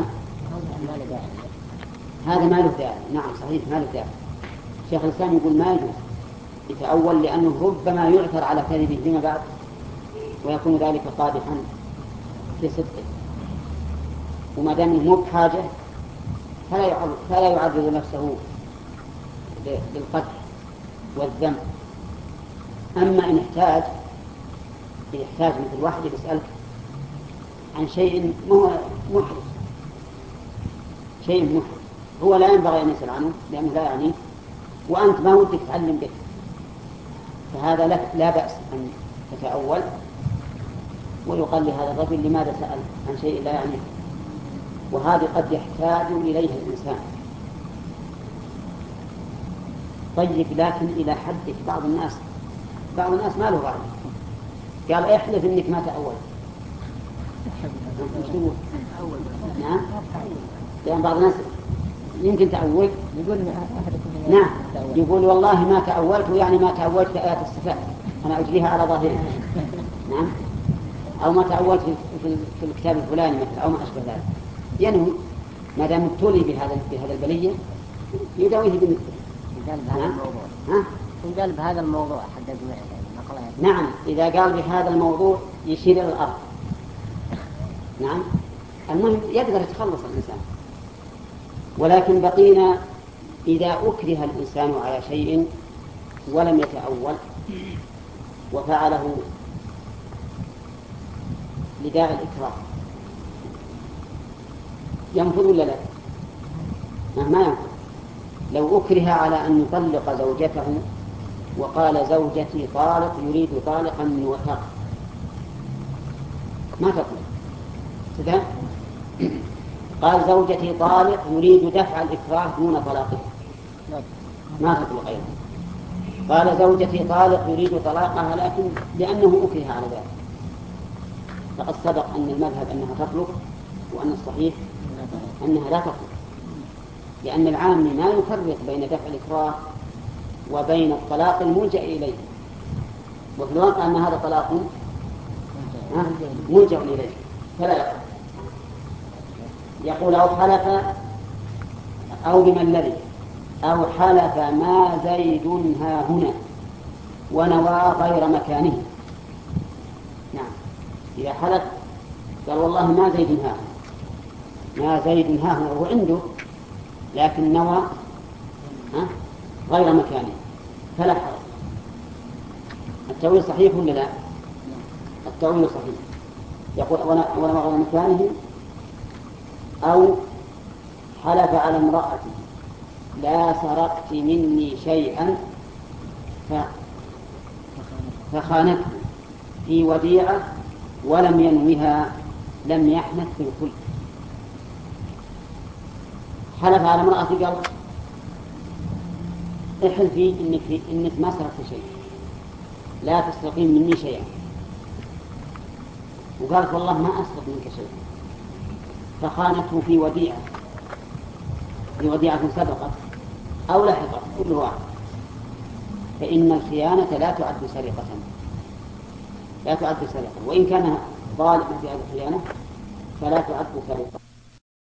هذا ما له داعي. نعم صحيح ما له داعي. شيخ الإسلام يقول ما يجوز يتأول، لأنه ربما يعثر على كذبه فيما بعد ويكون ذلك قادحا في صدقه، وما دام مو بحاجة فلا يعرض فلا يعرض نفسه للقدح والذم. أما إن احتاج إن احتاج مثل واحد يسألك عن شيء ما هو محرج، شيء محرج هو لا ينبغي أن يسأل عنه لأنه لا يعنيه، وأنت ما ودك تتعلم به، فهذا لا, لا بأس أن تتأول ويقال لهذا الرجل لماذا سأل عن شيء لا يعنيه، وهذا قد يحتاج إليه الإنسان. طيب لكن إلى حد بعض الناس بعض الناس ما له غالب قال احلف إنك ما تأول. نعم، لأن بعض الناس يمكن تأول يقول نعم يقول والله ما تأولت، يعني ما تأولت في آيات الصفات أنا أجريها على ظاهرها. نعم، أو ما تأولت في, في الكتاب الفلاني مثلا أو ما أشبه ذلك، ينوي ما دام ابتلي بهذا بهذا البلية يداويه بمثله. قال بهذا الموضوع ها؟ قال بهذا الموضوع حد نقلها. نعم، إذا قال بهذا الموضوع يشير إلى الأرض. نعم، المهم يقدر يتخلص الإنسان. ولكن بقينا إذا أكره الإنسان على شيء ولم يتأول وفعله لداعي الإكراه ينفذ ولا لا؟ ما ينفذ. لو أكره على أن يطلق زوجته وقال زوجتي طالق يريد طالقا من وثاق، ما تطلق كذا. قال زوجتي طالق يريد دفع الإكراه دون طلاقه، ما تطلق أيضا. قال زوجتي طالق يريد طلاقها لكن لأنه أكره على ذلك، فقد سبق أن المذهب أنها تطلق وأن الصحيح أنها لا تطلق، لأن العام ما يفرق بين دفع الإكراه وبين الطلاق الملجأ إليه، وفي الواقع أن هذا طلاق ملجأ إليه فلا يقع. يقول أو حلف أو بما الذي أو حلف ما زيد ها هنا ونوى غير مكانه. نعم، إذا حلف قال والله ما زيد ها ما زيد ها هنا، هو عنده لكن نوى غير مكانه فلا حرج. التأويل صحيح ولا لا؟ التأويل صحيح. يقول ونوى غير مكانه أو حلف على امرأته لا سرقت مني شيئا فخانته في وديعة ولم ينوها لم يحنث في الكل. حلف على امرأته قال احلفي إنك, إنك ما سرقت شيء، لا تسرقين مني شيئا، وقالت والله ما أسرق منك شيئا، فخانته في وديعة، في وديعة سبقت أو لحقت كل واحد، فإن الخيانة لا تعد سرقة، لا تعد سرقة، وإن كان ظالما في هذه الخيانة فلا تعد سرقة.